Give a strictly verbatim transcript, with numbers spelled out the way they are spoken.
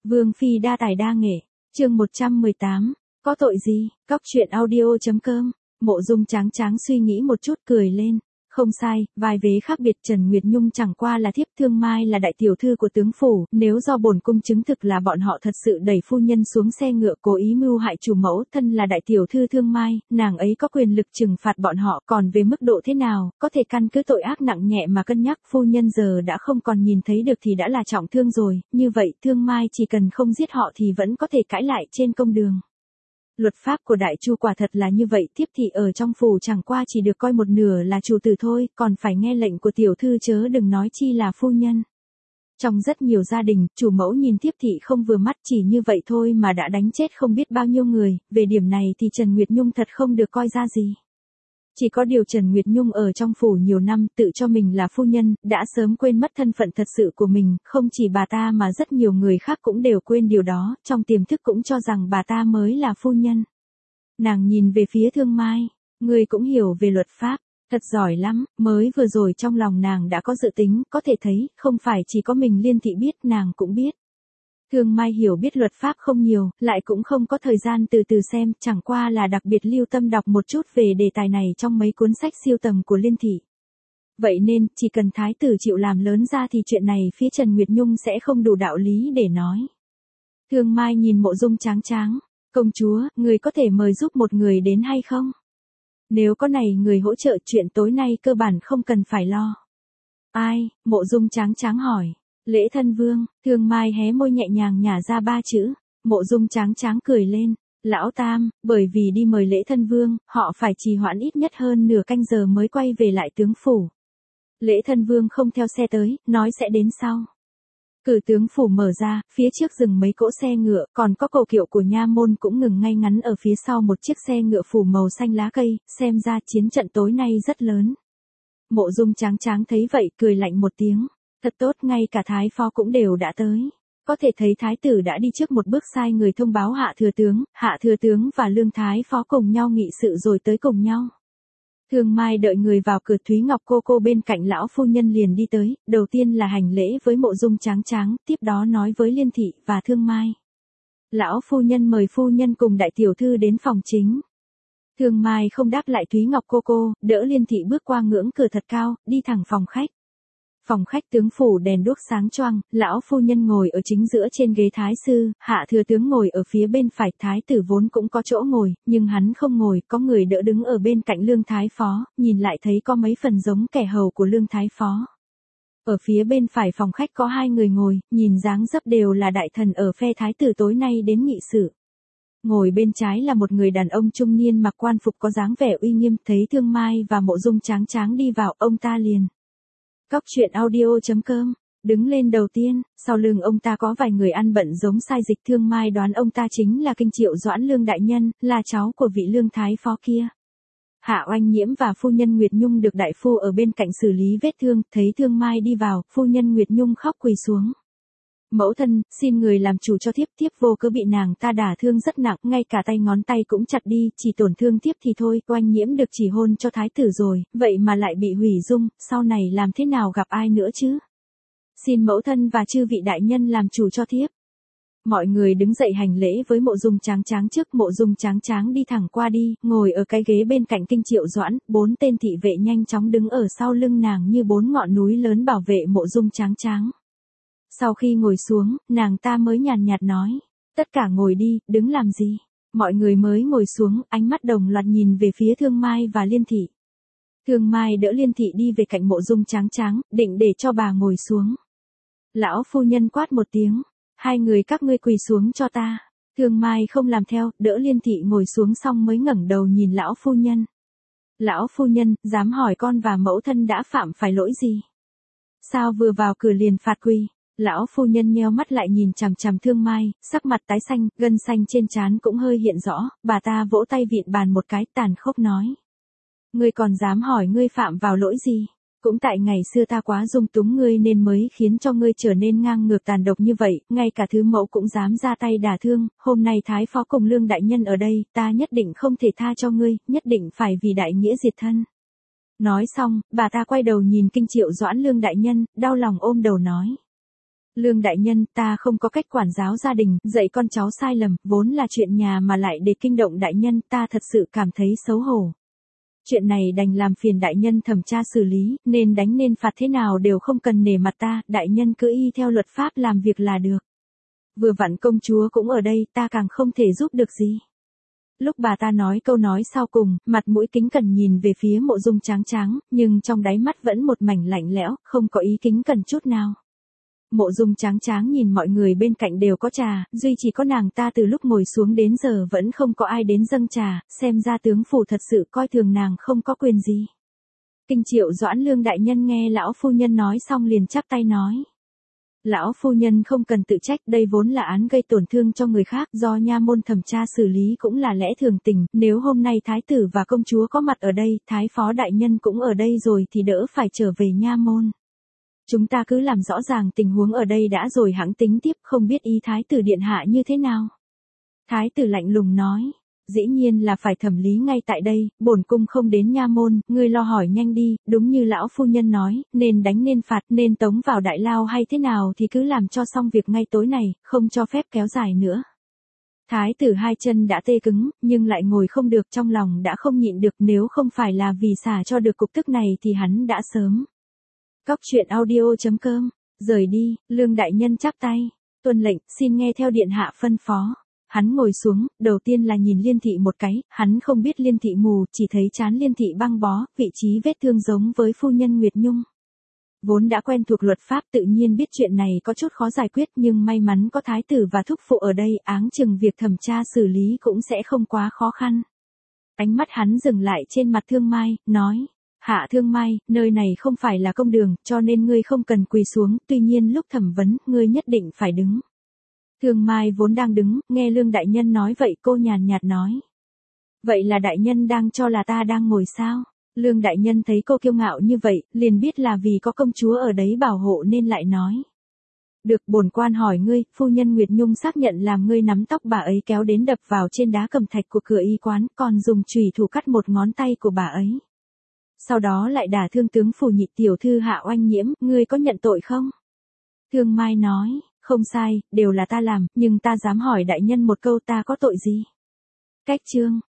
Vương phi đa tài đa nghệ, chương một trăm mười tám, có tội gì, cóc truyện audio.com, Mộ Dung Tráng Tráng suy nghĩ một chút cười lên, không sai, vai vế khác biệt Trần Nguyệt Nhung chẳng qua là thiếp Thương Mai là đại tiểu thư của tướng phủ, nếu do bổn cung chứng thực là bọn họ thật sự đẩy phu nhân xuống xe ngựa cố ý mưu hại chủ mẫu thân là đại tiểu thư Thương Mai, nàng ấy có quyền lực trừng phạt bọn họ, còn về mức độ thế nào, có thể căn cứ tội ác nặng nhẹ mà cân nhắc, phu nhân giờ đã không còn nhìn thấy được thì đã là trọng thương rồi, như vậy Thương Mai chỉ cần không giết họ thì vẫn có thể cãi lại trên công đường. Luật pháp của Đại Chu quả thật là như vậy, thiếp thị ở trong phủ chẳng qua chỉ được coi một nửa là chủ tử thôi, còn phải nghe lệnh của tiểu thư chớ đừng nói chi là phu nhân. Trong rất nhiều gia đình, chủ mẫu nhìn thiếp thị không vừa mắt chỉ như vậy thôi mà đã đánh chết không biết bao nhiêu người, về điểm này thì Trần Nguyệt Nhung thật không được coi ra gì. Chỉ có điều Trần Nguyệt Nhung ở trong phủ nhiều năm tự cho mình là phu nhân, đã sớm quên mất thân phận thật sự của mình, không chỉ bà ta mà rất nhiều người khác cũng đều quên điều đó, trong tiềm thức cũng cho rằng bà ta mới là phu nhân. Nàng nhìn về phía Thương Mai, người cũng hiểu về luật pháp, thật giỏi lắm, mới vừa rồi trong lòng nàng đã có dự tính, có thể thấy, không phải chỉ có mình Liên Thị biết, nàng cũng biết. Thương Mai hiểu biết luật pháp không nhiều, lại cũng không có thời gian từ từ xem, chẳng qua là đặc biệt lưu tâm đọc một chút về đề tài này trong mấy cuốn sách siêu tầm của Liên Thị. Vậy nên, chỉ cần thái tử chịu làm lớn ra thì chuyện này phía Trần Nguyệt Nhung sẽ không đủ đạo lý để nói. Thương Mai nhìn Mộ Dung Tráng Tráng, công chúa, người có thể mời giúp một người đến hay không? Nếu có này người hỗ trợ chuyện tối nay cơ bản không cần phải lo. Ai? Mộ Dung Tráng Tráng hỏi. Lễ thân vương, Thương Mai hé môi nhẹ nhàng nhả ra ba chữ, Mộ Dung Tráng Tráng cười lên, lão tam, bởi vì đi mời lễ thân vương, họ phải trì hoãn ít nhất hơn nửa canh giờ mới quay về lại tướng phủ. Lễ thân vương không theo xe tới, nói sẽ đến sau. Cử tướng phủ mở ra, phía trước dừng mấy cỗ xe ngựa, còn có cầu kiệu của nha môn cũng ngừng ngay ngắn ở phía sau một chiếc xe ngựa phủ màu xanh lá cây, xem ra chiến trận tối nay rất lớn. Mộ Dung Tráng Tráng thấy vậy cười lạnh một tiếng. Thật tốt, ngay cả thái phó cũng đều đã tới. Có thể thấy thái tử đã đi trước một bước sai người thông báo hạ thừa tướng, hạ thừa tướng và lương thái phó cùng nhau nghị sự rồi tới cùng nhau. Thương Mai đợi người vào cửa, Thúy Ngọc cô cô bên cạnh lão phu nhân liền đi tới, đầu tiên là hành lễ với Mộ Dung Tráng Tráng, tiếp đó nói với Liên Thị và Thương Mai. Lão phu nhân mời phu nhân cùng đại tiểu thư đến phòng chính. Thương Mai không đáp lại Thúy Ngọc cô cô, đỡ Liên Thị bước qua ngưỡng cửa thật cao, đi thẳng phòng khách. Phòng khách tướng phủ đèn đuốc sáng choang, lão phu nhân ngồi ở chính giữa trên ghế thái sư, hạ thừa tướng ngồi ở phía bên phải, thái tử vốn cũng có chỗ ngồi, nhưng hắn không ngồi, có người đỡ đứng ở bên cạnh lương thái phó, nhìn lại thấy có mấy phần giống kẻ hầu của lương thái phó. Ở phía bên phải phòng khách có hai người ngồi, nhìn dáng dấp đều là đại thần ở phe thái tử tối nay đến nghị sự. Ngồi bên trái là một người đàn ông trung niên mặc quan phục có dáng vẻ uy nghiêm, thấy Thương Mai và Mộ Dung Tráng Tráng đi vào, ông ta liền. Cóc truyện audio.com, đứng lên đầu tiên, sau lưng ông ta có vài người ăn bận giống sai dịch. Thương Mai đoán ông ta chính là Kinh Triệu Doãn Lương đại nhân, là cháu của vị lương thái phó kia. Hạ Oanh Nhiễm và phu nhân Nguyệt Nhung được đại phu ở bên cạnh xử lý vết thương, thấy Thương Mai đi vào, phu nhân Nguyệt Nhung khóc quỳ xuống. Mẫu thân, xin người làm chủ cho thiếp, thiếp vô cớ bị nàng ta đả thương rất nặng, ngay cả tay ngón tay cũng chặt đi, chỉ tổn thương thiếp thì thôi. Oanh Nhiễm được chỉ hôn cho thái tử rồi, vậy mà lại bị hủy dung, sau này làm thế nào gặp ai nữa chứ? Xin mẫu thân và chư vị đại nhân làm chủ cho thiếp. Mọi người đứng dậy hành lễ với Mộ Dung Tráng Tráng trước. Mộ Dung Tráng Tráng đi thẳng qua đi, ngồi ở cái ghế bên cạnh Kinh Triệu Doãn, bốn tên thị vệ nhanh chóng đứng ở sau lưng nàng như bốn ngọn núi lớn bảo vệ Mộ Dung Tráng Tráng. Sau khi ngồi xuống, nàng ta mới nhàn nhạt nói, tất cả ngồi đi, đứng làm gì? Mọi người mới ngồi xuống, ánh mắt đồng loạt nhìn về phía Thương Mai và Liên Thị. Thương Mai đỡ Liên Thị đi về cạnh Mộ Dung Tráng Tráng, định để cho bà ngồi xuống. Lão phu nhân quát một tiếng, hai người các ngươi quỳ xuống cho ta. Thương Mai không làm theo, đỡ Liên Thị ngồi xuống xong mới ngẩng đầu nhìn lão phu nhân. Lão phu nhân, dám hỏi con và mẫu thân đã phạm phải lỗi gì? Sao vừa vào cửa liền phạt quỳ? Lão phu nhân nheo mắt lại nhìn chằm chằm Thương Mai, sắc mặt tái xanh, gân xanh trên trán cũng hơi hiện rõ, bà ta vỗ tay vịn bàn một cái, tàn khốc nói. Ngươi còn dám hỏi ngươi phạm vào lỗi gì? Cũng tại ngày xưa ta quá dung túng ngươi nên mới khiến cho ngươi trở nên ngang ngược tàn độc như vậy, ngay cả thứ mẫu cũng dám ra tay đả thương, hôm nay thái phó cùng lương đại nhân ở đây, ta nhất định không thể tha cho ngươi, nhất định phải vì đại nghĩa diệt thân. Nói xong, bà ta quay đầu nhìn Kinh Triệu Doãn Lương đại nhân, đau lòng ôm đầu nói. Lương đại nhân, ta không có cách quản giáo gia đình, dạy con cháu sai lầm, vốn là chuyện nhà mà lại để kinh động đại nhân, ta thật sự cảm thấy xấu hổ. Chuyện này đành làm phiền đại nhân thẩm tra xử lý, nên đánh nên phạt thế nào đều không cần nể mặt ta, đại nhân cứ y theo luật pháp làm việc là được. Vừa vặn công chúa cũng ở đây, ta càng không thể giúp được gì. Lúc bà ta nói câu nói sau cùng, mặt mũi kính cẩn nhìn về phía Mộ Dung Tráng Tráng, nhưng trong đáy mắt vẫn một mảnh lạnh lẽo, không có ý kính cẩn chút nào. Mộ Dung Tráng Tráng nhìn mọi người bên cạnh đều có trà, duy chỉ có nàng ta từ lúc ngồi xuống đến giờ vẫn không có ai đến dâng trà, xem ra tướng phủ thật sự coi thường nàng không có quyền gì. Kinh Triệu Doãn Lương đại nhân nghe lão phu nhân nói xong liền chắp tay nói. Lão phu nhân không cần tự trách, đây vốn là án gây tổn thương cho người khác, do nha môn thẩm tra xử lý cũng là lẽ thường tình, nếu hôm nay thái tử và công chúa có mặt ở đây, thái phó đại nhân cũng ở đây rồi thì đỡ phải trở về nha môn. Chúng ta cứ làm rõ ràng tình huống ở đây đã rồi hãng tính tiếp, không biết ý thái tử điện hạ như thế nào. Thái tử lạnh lùng nói, dĩ nhiên là phải thẩm lý ngay tại đây, bổn cung không đến nha môn, ngươi lo hỏi nhanh đi, đúng như lão phu nhân nói, nên đánh nên phạt, nên tống vào đại lao hay thế nào thì cứ làm cho xong việc ngay tối này, không cho phép kéo dài nữa. Thái tử hai chân đã tê cứng, nhưng lại ngồi không được, trong lòng đã không nhịn được, nếu không phải là vì xả cho được cục tức này thì hắn đã sớm. Cóc truyện audio chấm com, rời đi, Lương đại nhân chắp tay, tuân lệnh, xin nghe theo điện hạ phân phó. Hắn ngồi xuống, đầu tiên là nhìn Liên thị một cái, hắn không biết Liên thị mù, chỉ thấy trán Liên thị băng bó, vị trí vết thương giống với phu nhân Nguyệt Nhung. Vốn đã quen thuộc luật pháp tự nhiên biết chuyện này có chút khó giải quyết, nhưng may mắn có thái tử và thúc phụ ở đây, áng chừng việc thẩm tra xử lý cũng sẽ không quá khó khăn. Ánh mắt hắn dừng lại trên mặt Thương Mai, nói. Hạ Thương Mai, nơi này không phải là công đường, cho nên ngươi không cần quỳ xuống, tuy nhiên lúc thẩm vấn, ngươi nhất định phải đứng. Thương Mai vốn đang đứng, nghe Lương đại nhân nói vậy cô nhàn nhạt nói. Vậy là đại nhân đang cho là ta đang ngồi sao? Lương đại nhân thấy cô kiêu ngạo như vậy, liền biết là vì có công chúa ở đấy bảo hộ nên lại nói. Được, bổn quan hỏi ngươi, phu nhân Nguyệt Nhung xác nhận làm ngươi nắm tóc bà ấy kéo đến đập vào trên đá cẩm thạch của cửa y quán, còn dùng chùy thủ cắt một ngón tay của bà ấy. Sau đó lại đả thương tướng phủ nhị tiểu thư Hạ Oanh Nhiễm, ngươi có nhận tội không? Thương Mai nói, không sai, đều là ta làm, nhưng ta dám hỏi đại nhân một câu, ta có tội gì? Cách chương